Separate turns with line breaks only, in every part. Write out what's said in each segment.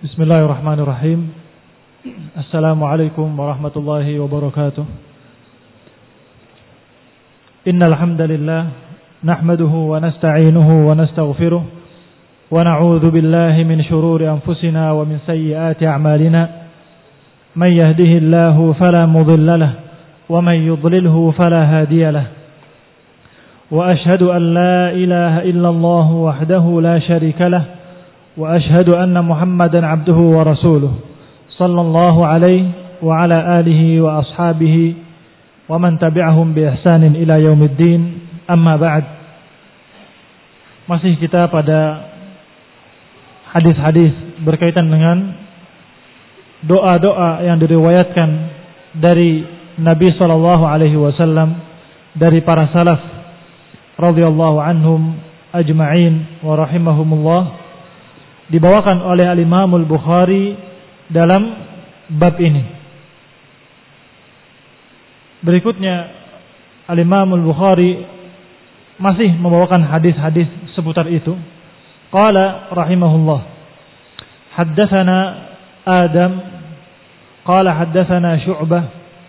Bismillahirrahmanirrahim. Assalamualaikum warahmatullahi wabarakatuh. Innal hamdalillah nahmaduhu wa nasta'inuhu wa nastaghfiruh wa na'udzu billahi min shururi anfusina wa min sayyiati a'malina. May yahdihillahu fala mudilla lahu wa may yudlilhu fala hadiya lahu. Wa ashhadu an la ilaha illallah wahdahu la syarika lahu wa ashhadu anna Muhammadan abduhu wa rasuluh sallallahu alaihi wa ala alihi wa ashabihi wa man tabi'ahum bi ihsanin ila yaumiddin, amma ba'd. Masih kita pada hadis-hadis berkaitan dengan doa-doa yang diriwayatkan dari Nabi sallallahu alaihi wasallam, dari para salaf radhiyallahu anhum ajma'in wa rahimahumullah, dibawakan oleh Al-Imam Al-Bukhari dalam bab ini. Berikutnya Al-Imam Al-Bukhari masih membawakan hadis-hadis seputar itu. Qala rahimahullah, haddatsana Adam qala haddatsana Syu'bah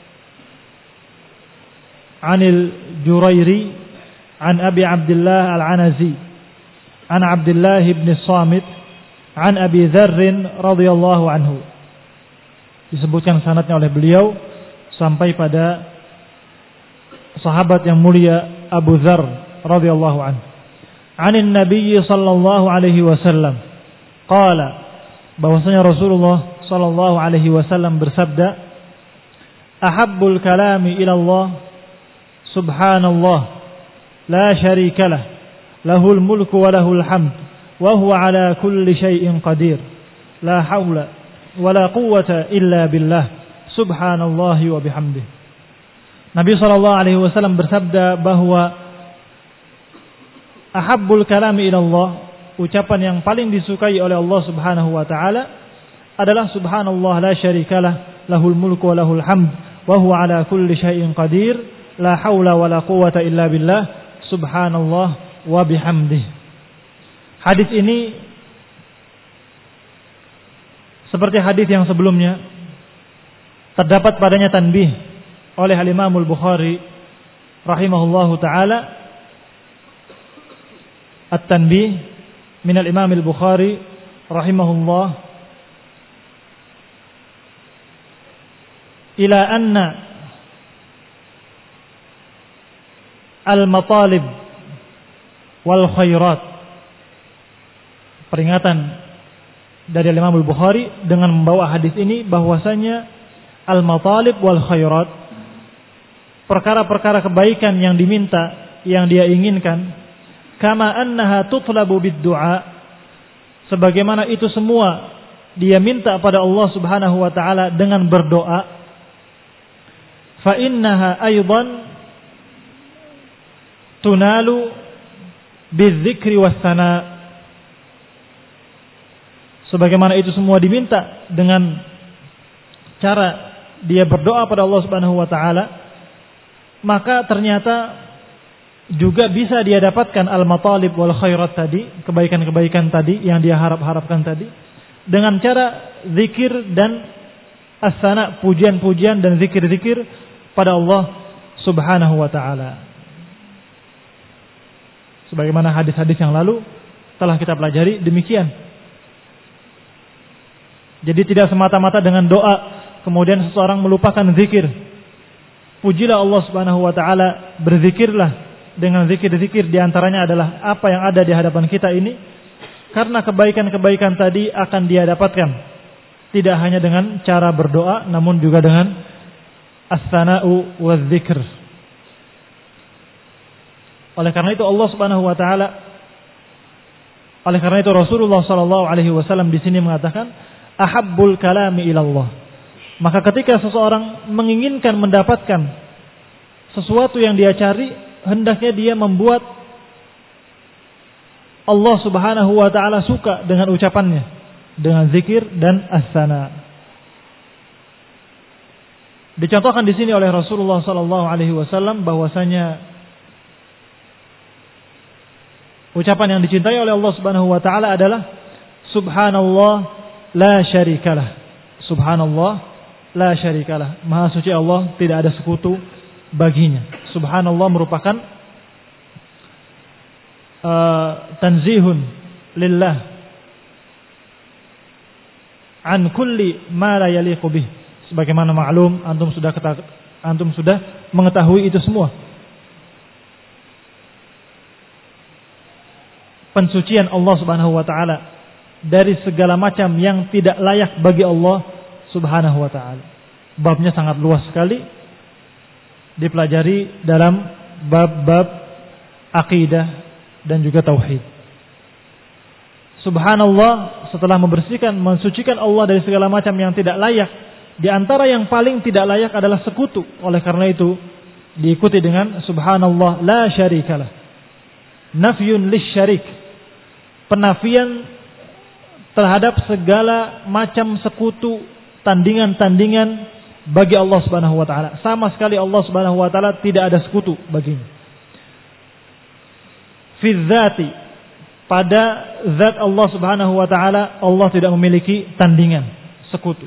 anil Jurairi an Abi Abdullah Al-Anazi an Abdullah ibn Samit an Abi Dzar radhiyallahu anhu. Disebutkan sanadnya oleh beliau sampai pada sahabat yang mulia Abu Dzar radhiyallahu anhu. Anin Nabi sallallahu alaihi wasallam qala, bahwasanya Rasulullah sallallahu alaihi wasallam bersabda, ahabbul kalami ila Allah subhanallah la syarika lah, lahul mulku wa lahul hamd wa huwa ala kulli syai'in qadir, la haula wa la quwwata illa billah, subhanallahi wa bihamdih. Nabi sallallahu alaihi wasallam bersabda bahwa ahabbul kalami ila Allah, ucapan yang paling disukai oleh Allah Subhanahu wa taala adalah subhanallah la syarikalah, lahul mulku wa lahul hamd wa huwa ala kulli syai'in qadir, la haula wa la quwwata illa billah, subhanallah wa bihamdih. Hadis ini seperti hadis yang sebelumnya terdapat padanya tanbih oleh Al-Imam Al-Bukhari rahimahullahu taala. At-tanbih min Al-Imam Al-Bukhari rahimahullah ila anna al-matalib wal khairat. Peringatan dari Imam Al-Bukhari dengan membawa hadis ini bahwasanya al-matalib wal khairat, perkara-perkara kebaikan yang diminta, yang dia inginkan, kama annaha tutlabu bid-du'a, sebagaimana itu semua dia minta pada Allah Subhanahu wa taala dengan berdoa, fa innaha aidan tunalu bidzikri was-sana, sebagaimana itu semua diminta dengan cara dia berdoa pada Allah Subhanahu wa taala, maka ternyata juga bisa dia dapatkan al-matalib wal khairat tadi, kebaikan-kebaikan tadi yang dia harap-harapkan tadi, dengan cara zikir dan as-sana, pujian-pujian dan zikir-zikir pada Allah Subhanahu wa taala. Sebagaimana hadis-hadis yang lalu telah kita pelajari demikian. Jadi tidak semata-mata dengan doa kemudian seseorang melupakan zikir. Pujilah Allah Subhanahu wa taala, berzikirlah dengan zikir-zikir, di antaranya adalah apa yang ada di hadapan kita ini, karena kebaikan-kebaikan tadi akan dia dapatkan tidak hanya dengan cara berdoa namun juga dengan as-sana'u waz-zikr. Oleh karena itu Allah Subhanahu wa taala, oleh karena itu Rasulullah sallallahu alaihi wasallam di sini mengatakan ahabbul kalami ilallah. Maka ketika seseorang menginginkan mendapatkan sesuatu yang dia cari, hendaknya dia membuat Allah Subhanahu wa taala suka dengan ucapannya, dengan zikir dan as-sana. Dicontohkan di sini oleh Rasulullah sallallahu alaihi wasallam bahwasanya ucapan yang dicintai oleh Allah Subhanahu wa taala adalah subhanallah la syarikalah. Subhanallah la syarikalah. Maha suci Allah, tidak ada sekutu baginya. Subhanallah merupakan tanzihun lillah an kulli ma la yaliqu bih. Sebagaimana maklum, antum sudah mengetahui itu semua. Pensucian Allah Subhanahu wa taala dari segala macam yang tidak layak bagi Allah Subhanahu wa taala. Babnya sangat luas sekali, dipelajari dalam bab-bab akidah dan juga tauhid. Subhanallah, setelah mensucikan Allah dari segala macam yang tidak layak, di antara yang paling tidak layak adalah sekutu. Oleh karena itu diikuti dengan subhanallah la syarikalah. Nafyun lisyarik, penafian terhadap segala macam sekutu, tandingan-tandingan bagi Allah Subhanahu wa taala. Sama sekali Allah Subhanahu wa taala tidak ada sekutu baginya. Fi dzati, pada zat Allah Subhanahu wa taala, Allah tidak memiliki tandingan, sekutu.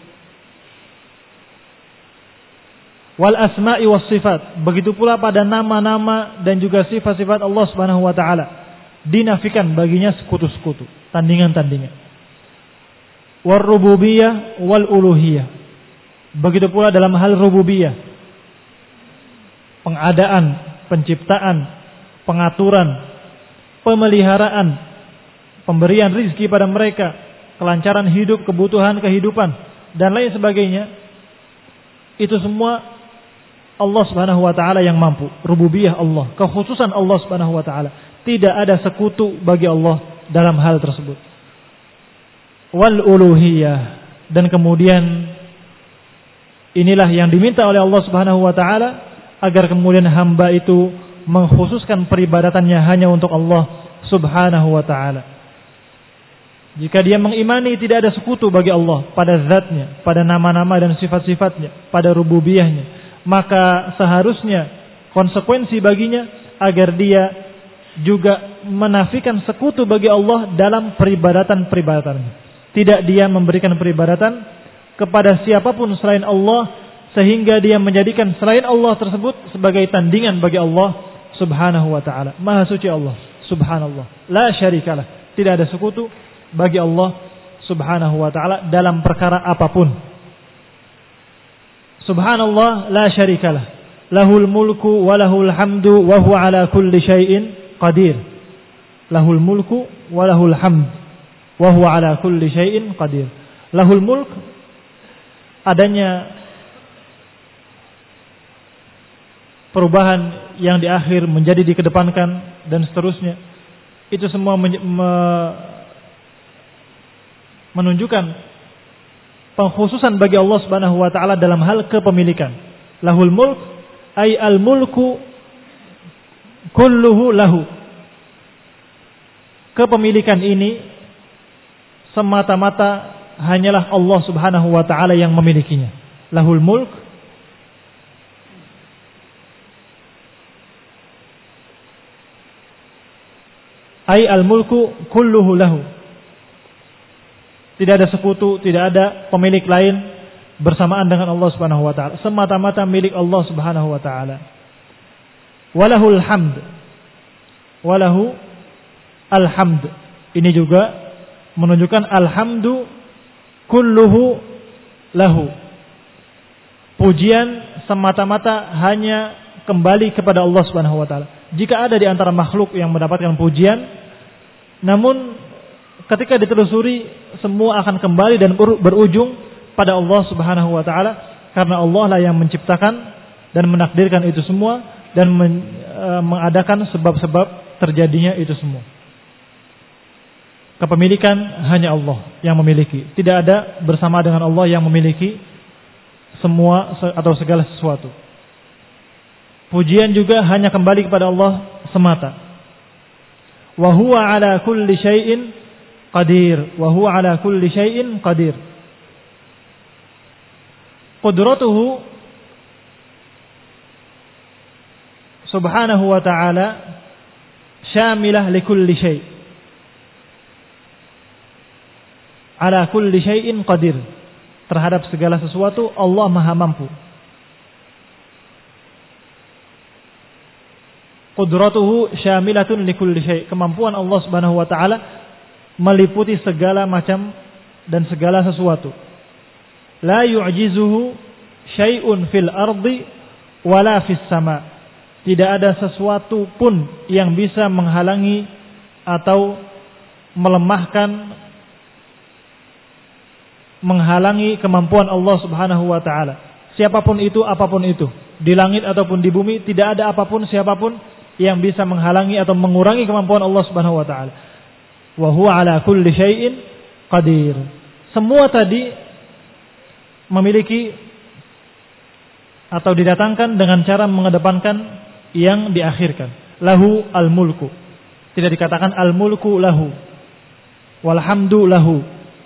Wal asma'i was sifat, begitu pula pada nama-nama dan juga sifat-sifat Allah Subhanahu wa taala, dinafikan baginya sekutu-sekutu, tandingan-tandingan. War rububiyah wal uluhiyah, begitu pula dalam hal rububiyah, pengadaan, penciptaan, pengaturan, pemeliharaan, pemberian rizki pada mereka, kelancaran hidup, kebutuhan kehidupan dan lain sebagainya. Itu semua Allah Subhanahu wa taala yang mampu. Rububiyah Allah, kekhususan Allah Subhanahu wa taala. Tidak ada sekutu bagi Allah dalam hal tersebut. Wal uluhiyah, dan kemudian inilah yang diminta oleh Allah Subhanahu wa taala, agar kemudian hamba itu mengkhususkan peribadatannya hanya untuk Allah Subhanahu wa taala. Jika dia mengimani tidak ada sekutu bagi Allah pada zatnya, pada nama-nama dan sifat-sifatnya, pada rububiyahnya, maka seharusnya konsekuensi baginya agar dia juga menafikan sekutu bagi Allah dalam peribadatan-peribadatannya. Tidak dia memberikan peribadatan kepada siapapun selain Allah, sehingga dia menjadikan selain Allah tersebut sebagai tandingan bagi Allah Subhanahu wa ta'ala. Maha suci Allah, subhanallah, la syarikalah, tidak ada sekutu bagi Allah Subhanahu wa ta'ala dalam perkara apapun. Subhanallah la syarikalah, lahul mulku wa lahul hamdu wa huwa ala kulli syai'in qadir. Lahul mulku wa lahul hamd wa huwa ala kulli syai'in qadir. Lahul mulk, adanya perubahan yang di akhir menjadi dikedepankan dan seterusnya. Itu semua menunjukkan pengkhususan bagi Allah Subhanahu wa taala dalam hal kepemilikan. Lahul mulk ay al mulku kulluhu lahu. Kepemilikan ini semata-mata hanyalah Allah Subhanahu wa taala yang memilikinya. Lahul mulk ay al mulku kulluhu lahu. Tidak ada sekutu, tidak ada pemilik lain bersamaan dengan Allah Subhanahu wa taala. Semata-mata milik Allah Subhanahu wa taala. Walahul hamd. Walahu alhamd. Ini juga menunjukkan alhamdu kulluhu lahu. Pujian semata-mata hanya kembali kepada Allah Subhanahu wa taala. Jika ada di antara makhluk yang mendapatkan pujian, namun ketika ditelusuri semua akan kembali dan berujung pada Allah Subhanahu wa taala, karena Allah lah yang menciptakan dan menakdirkan itu semua dan mengadakan sebab-sebab terjadinya itu semua. Kepemilikan hanya Allah yang memiliki. Tidak ada bersama dengan Allah yang memiliki semua atau segala sesuatu. Pujian juga hanya kembali kepada Allah semata. Wa huwa ala kulli syai'in qadir, wa huwa ala kulli syai'in qadir. Qudratuhu subhanahu wa ta'ala syamilah li kulli syai'. ala kulli syai'in qadir. Terhadap segala sesuatu Allah Maha mampu. Qudratuhu syamilatun likulli syai'. Kemampuan Allah Subhanahu wa taala meliputi segala macam dan segala sesuatu. La yu'jizuhu syai'un fil ardi wala fis sama. Tidak ada sesuatu pun yang bisa menghalangi atau menghalangi kemampuan Allah Subhanahu wa taala. Siapapun itu, apapun itu, di langit ataupun di bumi, tidak ada apapun siapapun yang bisa menghalangi atau mengurangi kemampuan Allah Subhanahu wa taala. Wa huwa ala kulli syai'in qadir. Semua tadi memiliki atau didatangkan dengan cara mengedepankan yang diakhirkan. Lahu al-mulku. Tidak dikatakan al-mulku lahu. Walhamdu lahu.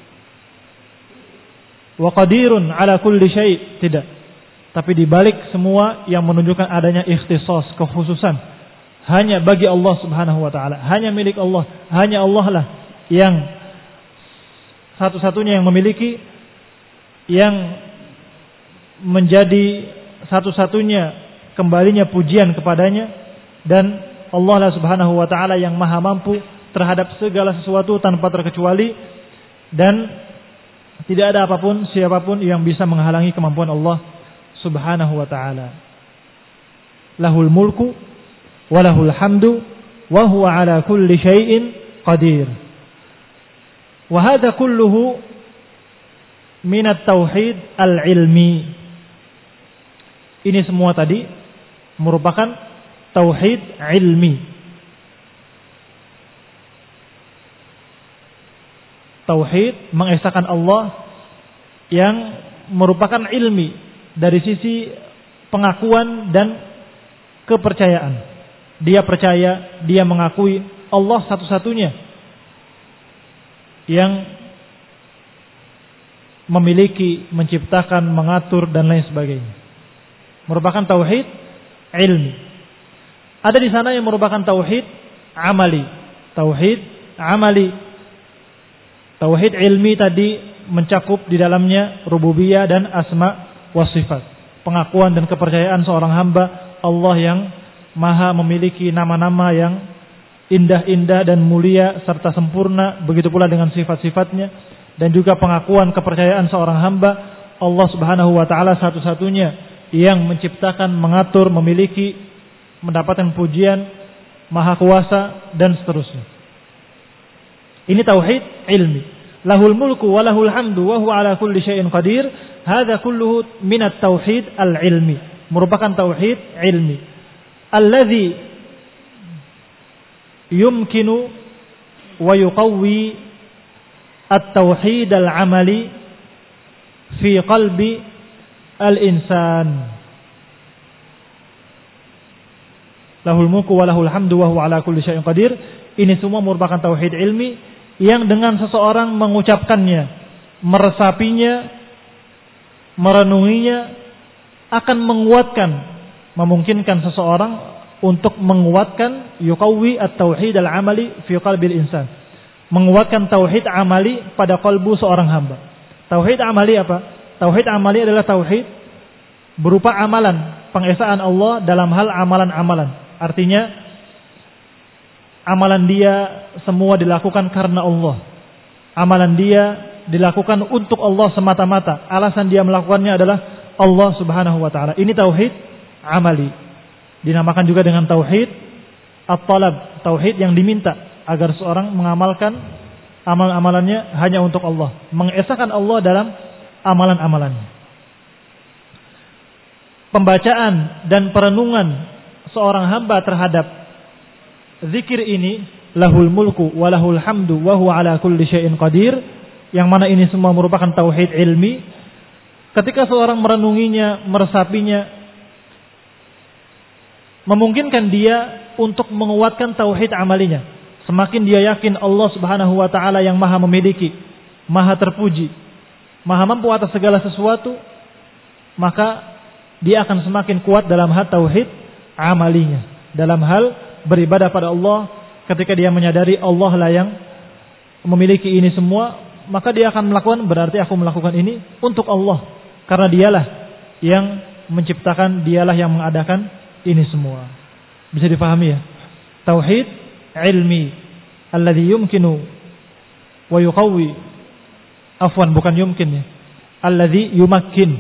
Wa qadirun ala kulli syai'. Tidak. Tapi dibalik semua yang menunjukkan adanya ikhtisas, kekhususan. Hanya bagi Allah Subhanahu wa ta'ala. Hanya milik Allah. Hanya Allah lah yang satu-satunya yang memiliki, yang menjadi satu-satunya kembalinya pujian kepadanya. Dan Allah lah Subhanahu wa ta'ala yang maha mampu terhadap segala sesuatu tanpa terkecuali. Dan tidak ada apapun, siapapun yang bisa menghalangi kemampuan Allah Subhanahu wa ta'ala. Lahul mulku wa lahul hamdu wa huwa ala kulli syai'in qadir. Wa hadha kulluhu minat tauhid al-ilmi. Ini semua tadi merupakan tauhid ilmi. Tauhid mengesahkan Allah yang merupakan ilmi dari sisi pengakuan dan kepercayaan. Dia percaya, dia mengakui Allah satu-satunya yang memiliki, menciptakan, mengatur dan lain sebagainya. Merupakan tauhid ilmi. Ada di sana yang merupakan tauhid amali. Tauhid amali. Tauhid ilmi tadi mencakup di dalamnya rububiyah dan asma wa sifat. Pengakuan dan kepercayaan seorang hamba Allah yang maha memiliki nama-nama yang indah-indah dan mulia serta sempurna. Begitu pula dengan sifat-sifatnya. Dan juga pengakuan kepercayaan seorang hamba Allah Subhanahu wa ta'ala satu-satunya yang menciptakan, mengatur, memiliki, mendapatkan pujian, maha kuasa dan seterusnya. Ini tauhid ilmi. Lahul mulku wa lahul hamdu wa huwa ala kulli syai'in qadir. Hadza kulluhu minat tauhid al-ilmi. Merupakan tauhid ilmi. Alladzi yumkinu wa yuqawwi at-tauhid al-amali fi qalbi al-insan. Lahul mulku wa lahul hamdu wa huwa ala kulli syai'in qadir. Ini semua merupakan tauhid ilmi yang dengan seseorang mengucapkannya, meresapinya, merenunginya akan menguatkan, memungkinkan seseorang untuk menguatkan yuqawwi at-tauhid al-amali fi qalbil insan. Menguatkan tauhid amali pada kalbu seorang hamba. Tauhid amali apa? Tauhid amali adalah tauhid berupa amalan, pengesaan Allah dalam hal amalan-amalan. Artinya amalan dia semua dilakukan karena Allah. Amalan dia dilakukan untuk Allah semata-mata. Alasan dia melakukannya adalah Allah Subhanahu wa ta'ala. Ini tauhid amali. Dinamakan juga dengan tauhid at-talab. Tauhid yang diminta agar seorang mengamalkan amal-amalannya hanya untuk Allah. Mengesahkan Allah dalam amalan-amalannya. Pembacaan dan perenungan seorang hamba terhadap zikir ini, lahul mulku wa lahul hamdu wa huwa ala kulli syai'in qadir, yang mana ini semua merupakan tauhid ilmi. Ketika seorang merenunginya, meresapinya, memungkinkan dia untuk menguatkan tauhid amalinya. Semakin dia yakin Allah Subhanahu wa ta'ala yang maha memiliki, maha terpuji, maha mampu atas segala sesuatu, maka dia akan semakin kuat dalam hal tauhid amalinya, dalam hal beribadah pada Allah. Ketika dia menyadari Allah lah yang memiliki ini semua, maka dia akan melakukan, berarti aku melakukan ini untuk Allah, karena dialah yang menciptakan, dialah yang mengadakan ini semua. Bisa dipahami ya? Tauhid ilmi alladhi yumkinu wa yuqawwi, afwan bukan yumkin ya, alladhi yumakkin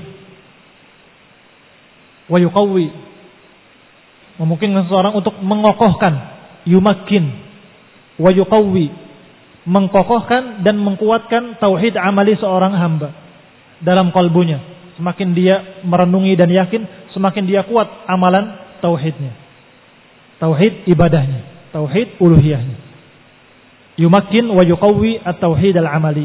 wa yuqawwi, memungkinkan seseorang untuk mengokohkan, yumakkin wa yuqawwi, mengkokohkan dan mengkuatkan tauhid amali seorang hamba dalam kalbunya. Semakin dia merenungi dan yakin, semakin dia kuat amalan tauhidnya, tauhid ibadahnya, tauhid uluhiyahnya. Yumakkin wa yuqawwi at-tauhid al-amali.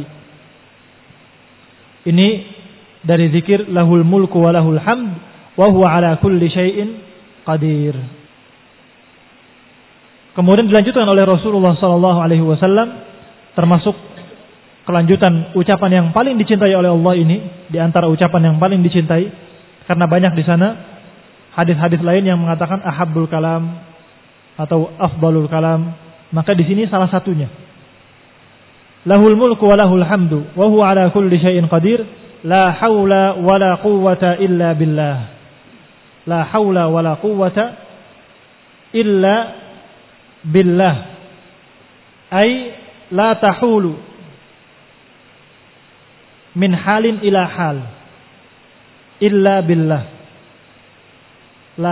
Ini dari zikir lahul mulku wa lahul hamd wa huwa ala kulli syai'in qadir. Kemudian dilanjutkan oleh Rasulullah sallallahu alaihi wasallam, termasuk kelanjutan ucapan yang paling dicintai oleh Allah ini, di antara ucapan yang paling dicintai, karena banyak di sana hadis-hadis lain yang mengatakan ahabbul kalam atau afdalul kalam, maka di sini salah satunya. Lahul mulku wa lahul hamdu wa huwa ala kulli syai'in qadir, la haula wa la quwwata illa billah. La haula wa la quwwata illa billah. Ay la tahulu min halin ila hal illa billah. La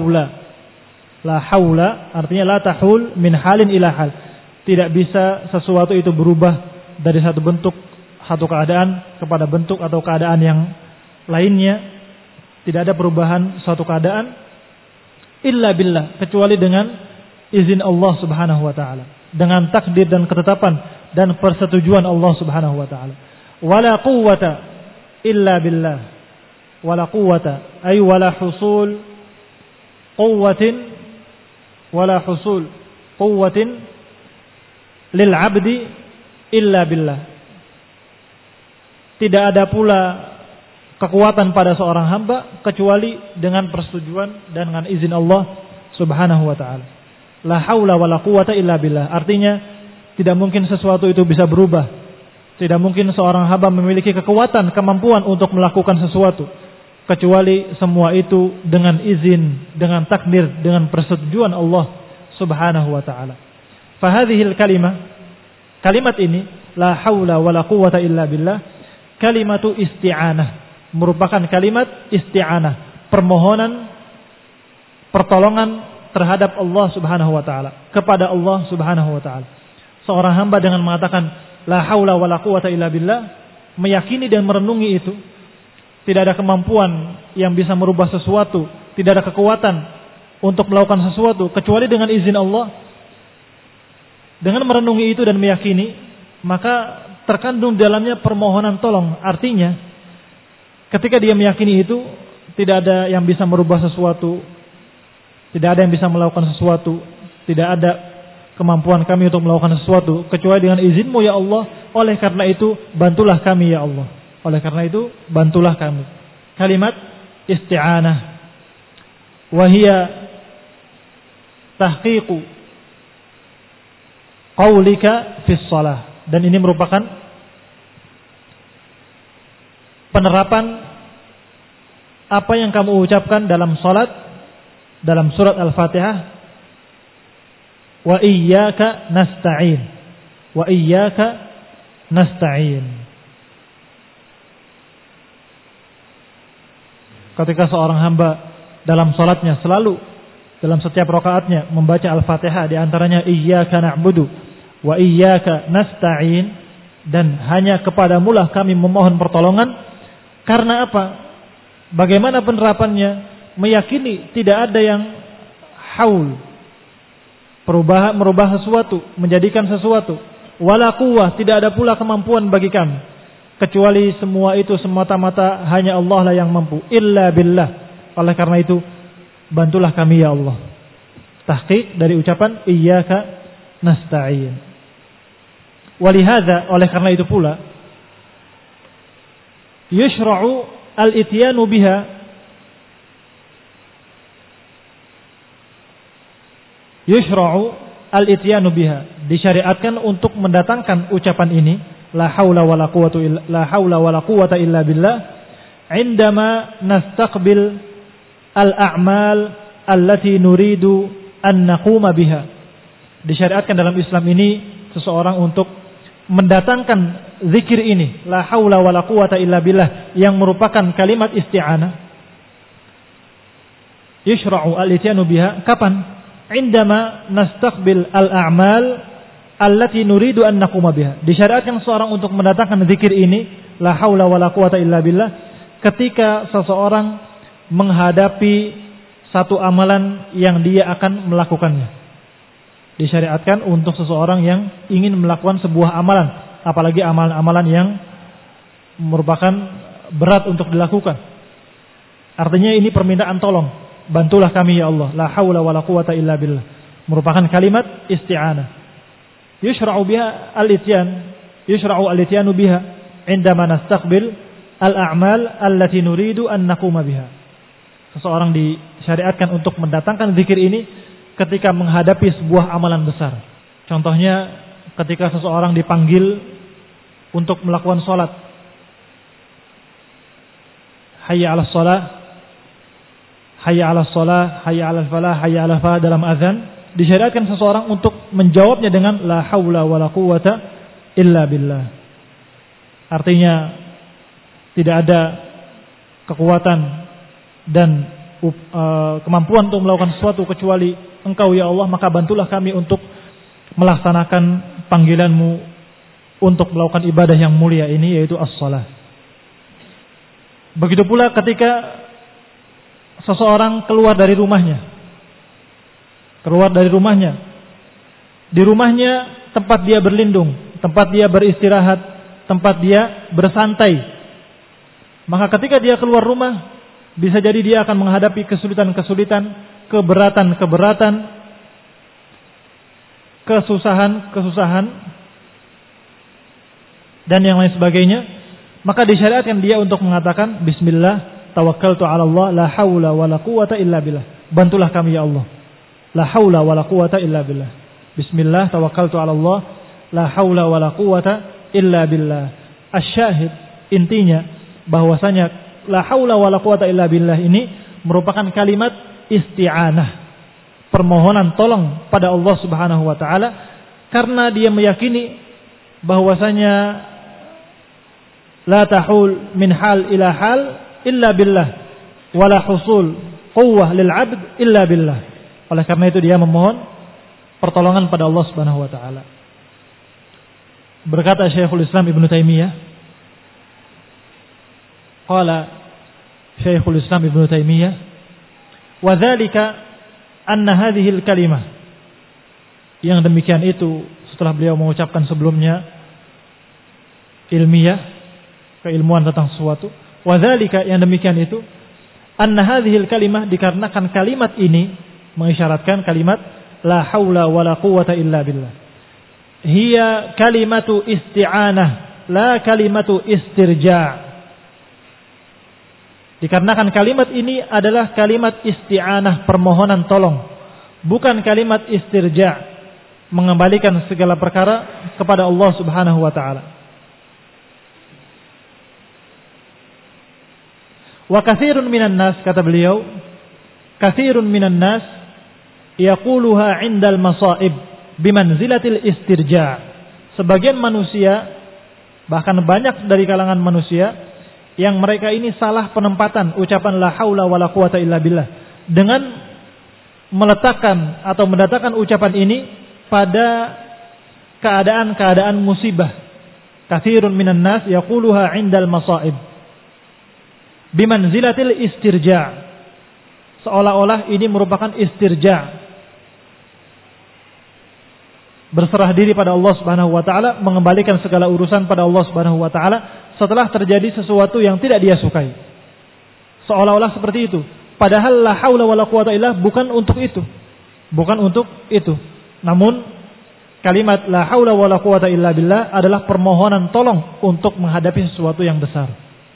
haula artinya la tahul min halin ila hal. Tidak bisa sesuatu itu berubah dari satu bentuk, satu keadaan kepada bentuk atau keadaan yang lainnya. Tidak ada perubahan suatu keadaan illa billah, kecuali dengan izin Allah Subhanahu wa taala, dengan takdir dan ketetapan dan persetujuan Allah Subhanahu wa taala. Wala quwwata illa billah. Wala quwwata ay wala husul quwwatin, wala husul quwwatin lil 'abdi illa billah. Tidak ada pula kekuatan pada seorang hamba kecuali dengan persetujuan dan dengan izin Allah Subhanahu wa taala. La haula wala quwwata illa billah. Artinya tidak mungkin sesuatu itu bisa berubah. Tidak mungkin seorang hamba memiliki kekuatan, kemampuan untuk melakukan sesuatu kecuali semua itu dengan izin, dengan takdir, dengan persetujuan Allah Subhanahu wa taala. Fahadhil kalimah, kalimat ini la haula wala quwwata illa billah, kalimatu isti'anah, merupakan kalimat isti'anah, permohonan pertolongan terhadap Allah Subhanahu wa taala, kepada Allah Subhanahu wa taala. Seorang hamba dengan mengatakan la haula wala quwwata illa billah, meyakini dan merenungi itu, tidak ada kemampuan yang bisa merubah sesuatu, tidak ada kekuatan untuk melakukan sesuatu kecuali dengan izin Allah. Dengan merenungi itu dan meyakini, maka terkandung dalamnya permohonan tolong. Artinya, ketika dia meyakini itu, tidak ada yang bisa merubah sesuatu, tidak ada yang bisa melakukan sesuatu, tidak ada kemampuan kami untuk melakukan sesuatu kecuali dengan izin-Mu ya Allah. Oleh karena itu, bantulah kami ya Allah. Oleh karena itu, bantulah kami. Kalimat isti'anah, wahia tahqiqu qaulika fis shalah, dan ini merupakan penerapan apa yang kamu ucapkan dalam salat, dalam surat Al-Fatihah. Wa iyyaka nasta'in, wa iyyaka nasta'in. Ketika seorang hamba dalam salatnya selalu dalam setiap rakaatnya membaca Al-Fatihah, di antaranya iyyaka na'budu wa iyyaka nasta'in, dan hanya kepadamu lah kami memohon pertolongan. Karena apa? Bagaimana penerapannya? Meyakini tidak ada yang haul, merubah sesuatu, menjadikan sesuatu. Wala quwwah, tidak ada pula kemampuan bagi kami kecuali semua itu semata-mata hanya Allah lah yang mampu. Illa billah. Oleh karena itu, bantulah kami ya Allah. Tahqiq dari ucapan iyyaka nasta'in. Walihada, oleh karena itu pula, yushra'u al-ityanu biha, yushra'u al-ityanu biha, disyariatkan untuk mendatangkan ucapan ini, la haula wala quwwata illa billah indama nastaqbil al-a'mal allati nuridu an naquma biha. Disyariatkan dalam Islam ini seseorang untuk mendatangkan zikir ini, la haula wala quwwata illa billah, yang merupakan kalimat isti'anah. Yushra'u al-ityanu biha kapan? Indama nastaqbil al-a'mal allati nuridu an naquma biha. Disyariatkan seseorang untuk mendatangkan zikir ini, la haula wala quwwata illa billah, ketika seseorang menghadapi satu amalan yang dia akan melakukannya. Disyariatkan untuk seseorang yang ingin melakukan sebuah amalan, apalagi amalan-amalan yang merupakan berat untuk dilakukan. Artinya ini permintaan tolong, bantulah kami ya Allah, la haula wala quwwata illa billah, merupakan kalimat isti'anah. Yushra'u biha al-ityan, yushra'u al-ityanu biha indama nastaqbil al-a'mal allati nuridu an naquma biha. Seseorang disyariatkan untuk mendatangkan zikir ini ketika menghadapi sebuah amalan besar. Contohnya ketika seseorang dipanggil untuk melakukan salat. Hayya 'alas shalah, hayya 'alas shalah, hayya 'alal falah, hayya 'alal falah dalam azan, disyariatkan seseorang untuk menjawabnya dengan la haula wala quwwata illa billah. Artinya tidak ada kekuatan dan kemampuan untuk melakukan sesuatu kecuali Engkau ya Allah, maka bantulah kami untuk melaksanakan panggilan-Mu untuk melakukan ibadah yang mulia ini, yaitu as-shalah. Begitu pula ketika seseorang keluar dari rumahnya. Di rumahnya tempat dia berlindung, tempat dia beristirahat, tempat dia bersantai. Maka ketika dia keluar rumah, bisa jadi dia akan menghadapi kesulitan-kesulitan, keberatan-keberatan, kesusahan-kesusahan, dan yang lain sebagainya. Maka disyariatkan dia untuk mengatakan bismillah tawakkaltu 'ala Allah la haula wala quwwata illa billah. Bantulah kami ya Allah. La haula wala quwwata illa billah. Bismillah tawakkaltu 'ala Allah la haula wala quwwata illa billah. Asy-syahid, intinya bahwasanya la haula wala quwwata illa billah ini merupakan kalimat isti'anah, permohonan tolong pada Allah Subhanahu wa taala, karena dia meyakini bahwasanya la tahul min hal ila hal illa billah wala husul quwwah lil 'abd illa billah. Oleh karena itu dia memohon pertolongan pada Allah Subhanahu wa taala. Berkata Syekhul Islam Ibnu Taimiyah, qala Syekhul Islam Ibnu Taimiyah, wa dzalika anna hadhihi al-kalimah, yang demikian itu setelah beliau mengucapkan sebelumnya ilmiah, keilmuan tentang sesuatu. Wa dzalika, yang demikian itu, anna hadhihi al-kalimah, dikarenakan kalimat ini mengisyaratkan kalimat la haula wala quwwata illa billah. Hiya kalimatu isti'anah, la kalimatu istirja'. Dikarenakan kalimat ini adalah kalimat isti'anah, permohonan tolong, bukan kalimat istirja', mengembalikan segala perkara kepada Allah Subhanahu wa taala. Wa katsirun minan nas, kata beliau, katsirun minan nas yaquluha 'indal masaib bimanzilatil istirja'. Sebagian manusia, bahkan banyak dari kalangan manusia, yang mereka ini salah penempatan ucapan la haula wala quwata illa billah dengan meletakkan atau mendatangkan ucapan ini pada keadaan-keadaan musibah. Katsirun minan nas yaquluha 'indal masaib bimanzilatil istirja', seolah-olah ini merupakan istirja', berserah diri pada Allah Subhanahu wa taala, mengembalikan segala urusan pada Allah Subhanahu wa taala setelah terjadi sesuatu yang tidak dia sukai. Seolah-olah seperti itu. Padahal la haula wala quwata illa bukan untuk itu. Bukan untuk itu. Namun kalimat la haula wala quwata illa billah adalah permohonan tolong untuk menghadapi sesuatu yang besar.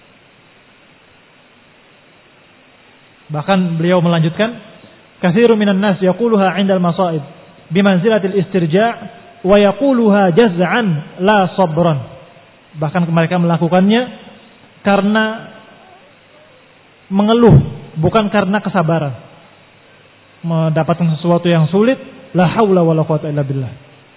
Bahkan beliau melanjutkan, katsirun minan nas yaquluha 'indal masaib bimanzilatil istirja' wa yaquluha jaz'an la sabran. Bahkan mereka melakukannya karena mengeluh, bukan karena kesabaran. Mendapatkan sesuatu yang sulit, la haula wala quwata illa billah.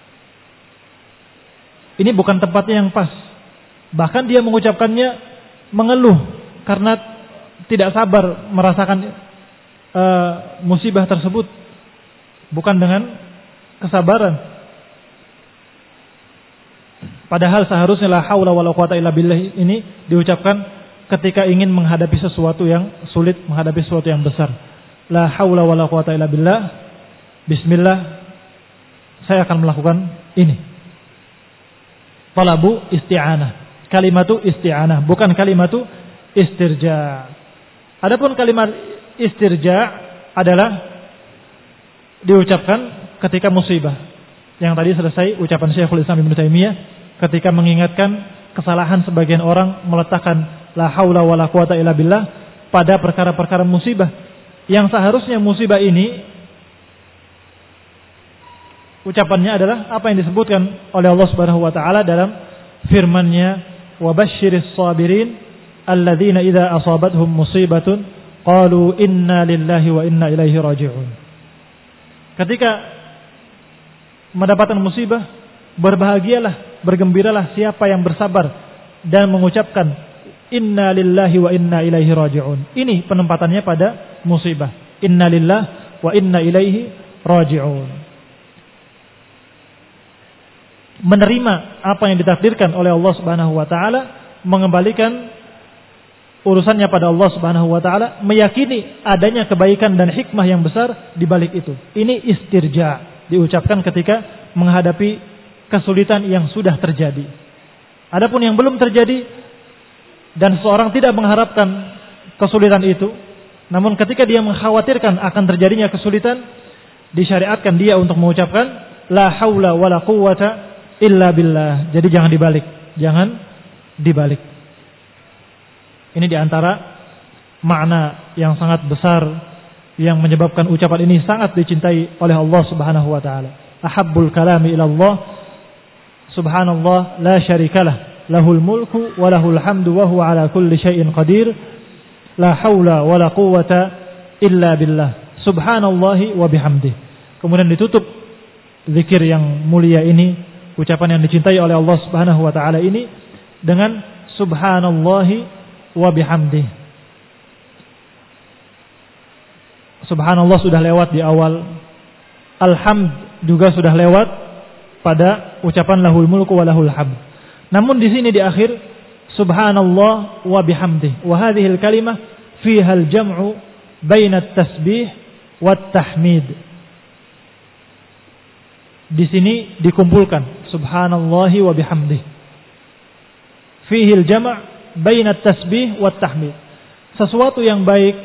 Ini bukan tempatnya yang pas. Bahkan dia mengucapkannya mengeluh karena tidak sabar merasakan musibah tersebut, bukan dengan kesabaran. Padahal seharusnya la haula wala quwata illa billah ini diucapkan ketika ingin menghadapi sesuatu yang sulit, menghadapi sesuatu yang besar. La haula wala quwata illa billah. Bismillah, saya akan melakukan ini. Talabu isti'anah. Kalimatu isti'anah, bukan kalimatu istirja. Adapun kalimat istirja adalah diucapkan ketika musibah. Yang tadi selesai ucapan Syekhul Islam Ibnu Taimiyah ketika mengingatkan kesalahan sebagian orang meletakkan la haula wala quwata illa billah pada perkara-perkara musibah yang seharusnya musibah ini ucapannya adalah apa yang disebutkan oleh Allah Subhanahu wa taala dalam firman-Nya wa basyiris sabirin alladzina idza asabathum musibatun qalu inna lillahi wa inna ilaihi raji'un. Ketika mendapatkan musibah, berbahagialah, bergembiralah siapa yang bersabar dan mengucapkan inna lillahi wa inna ilaihi raji'un. Ini penempatannya pada musibah. Inna lillahi wa inna ilaihi raji'un. Menerima apa yang ditakdirkan oleh Allah Subhanahu wa taala, mengembalikan urusannya pada Allah Subhanahu wa taala, meyakini adanya kebaikan dan hikmah yang besar di balik itu. Ini istirja, diucapkan ketika menghadapi kesulitan yang sudah terjadi. Adapun yang belum terjadi dan seorang tidak mengharapkan kesulitan itu, namun ketika dia mengkhawatirkan akan terjadinya kesulitan, disyariatkan dia untuk mengucapkan la haula wala quwwata illa billah. Jadi jangan dibalik, jangan dibalik. Ini diantara makna yang sangat besar yang menyebabkan ucapan ini sangat dicintai oleh Allah Subhanahu wa taala. Ahabbul kalami ila Allah subhanallah la syarikalah, lahul mulku wa lahul hamdu wa huwa ala kulli syai'in qadir. La haula wa la quwwata illa billah. Subhanallahi wa bihamdih. Kemudian ditutup zikir yang mulia ini, ucapan yang dicintai oleh Allah Subhanahu wa taala ini dengan subhanallahi wa bihamdih. Subhanallah sudah lewat di awal. Alhamd juga sudah lewat pada ucapan lahul mulku wa lahul hamd. Namun di sini di akhir subhanallah wa bihamdih. Wa hadhihi al-kalimah fiha al-jam'u baina at-tasbih wat tahmid. Di sini dikumpulkan subhanallahi wa bihamdih. Fihi al-jam' baina at-tasbih wat tahmid. Sesuatu yang baik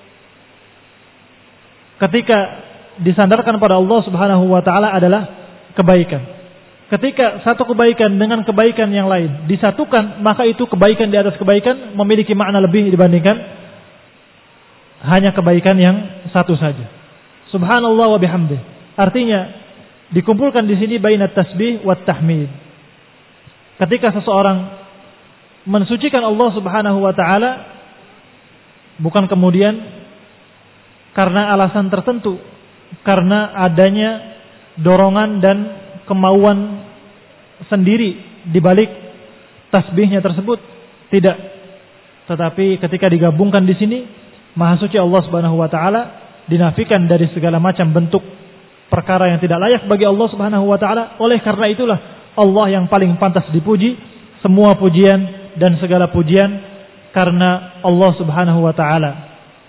ketika disandarkan pada Allah Subhanahu wa taala adalah kebaikan. Ketika satu kebaikan dengan kebaikan yang lain disatukan, maka itu kebaikan di atas kebaikan memiliki makna lebih dibandingkan hanya kebaikan yang satu saja. Subhanallah wa bihamdih. Artinya dikumpulkan di sini bainat tasbih wat tahmid. Ketika seseorang mensucikan Allah Subhanahu wa taala bukan kemudian karena alasan tertentu, karena adanya dorongan dan kemauan sendiri di balik tasbihnya tersebut, tidak. Tetapi ketika digabungkan di sini, Maha Suci Allah Subhanahu wa taala dinafikan dari segala macam bentuk perkara yang tidak layak bagi Allah Subhanahu wa taala. Oleh karena itulah Allah yang paling pantas dipuji, semua pujian dan segala pujian karena Allah Subhanahu wa taala.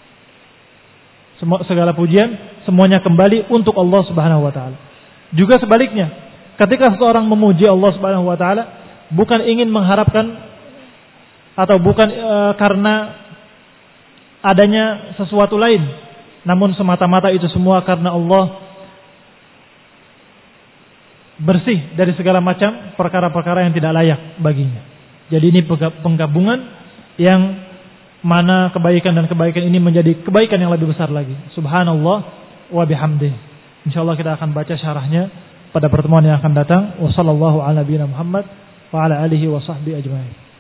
Segala pujian semuanya kembali untuk Allah Subhanahu wa taala. Juga sebaliknya, ketika seseorang memuji Allah Subhanahu wa taala bukan ingin mengharapkan atau bukan karena adanya sesuatu lain, namun semata-mata itu semua karena Allah bersih dari segala macam perkara-perkara yang tidak layak baginya. Jadi ini penggabungan yang mana kebaikan dan kebaikan ini menjadi kebaikan yang lebih besar lagi. Subhanallah wa bihamdih. Insyaallah kita akan baca syarahnya pada pertemuan yang akan datang. Wassallallahu ala nabiyina Muhammad wa ala alihi wa sahbihi ajma'in.